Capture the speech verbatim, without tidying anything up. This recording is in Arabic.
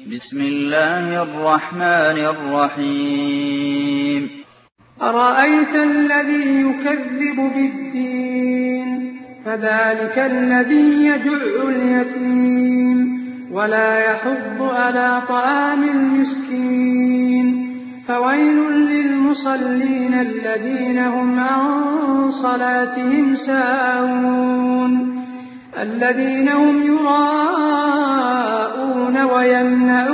بسم الله الرحمن الرحيم أرأيت الذي يكذب بالدين فذلك الذي يدع اليتيم ولا يحض على طعام المسكين فويل للمصلين الذين هم عن صلاتهم ساهون الذين هم يراءون ويمنعون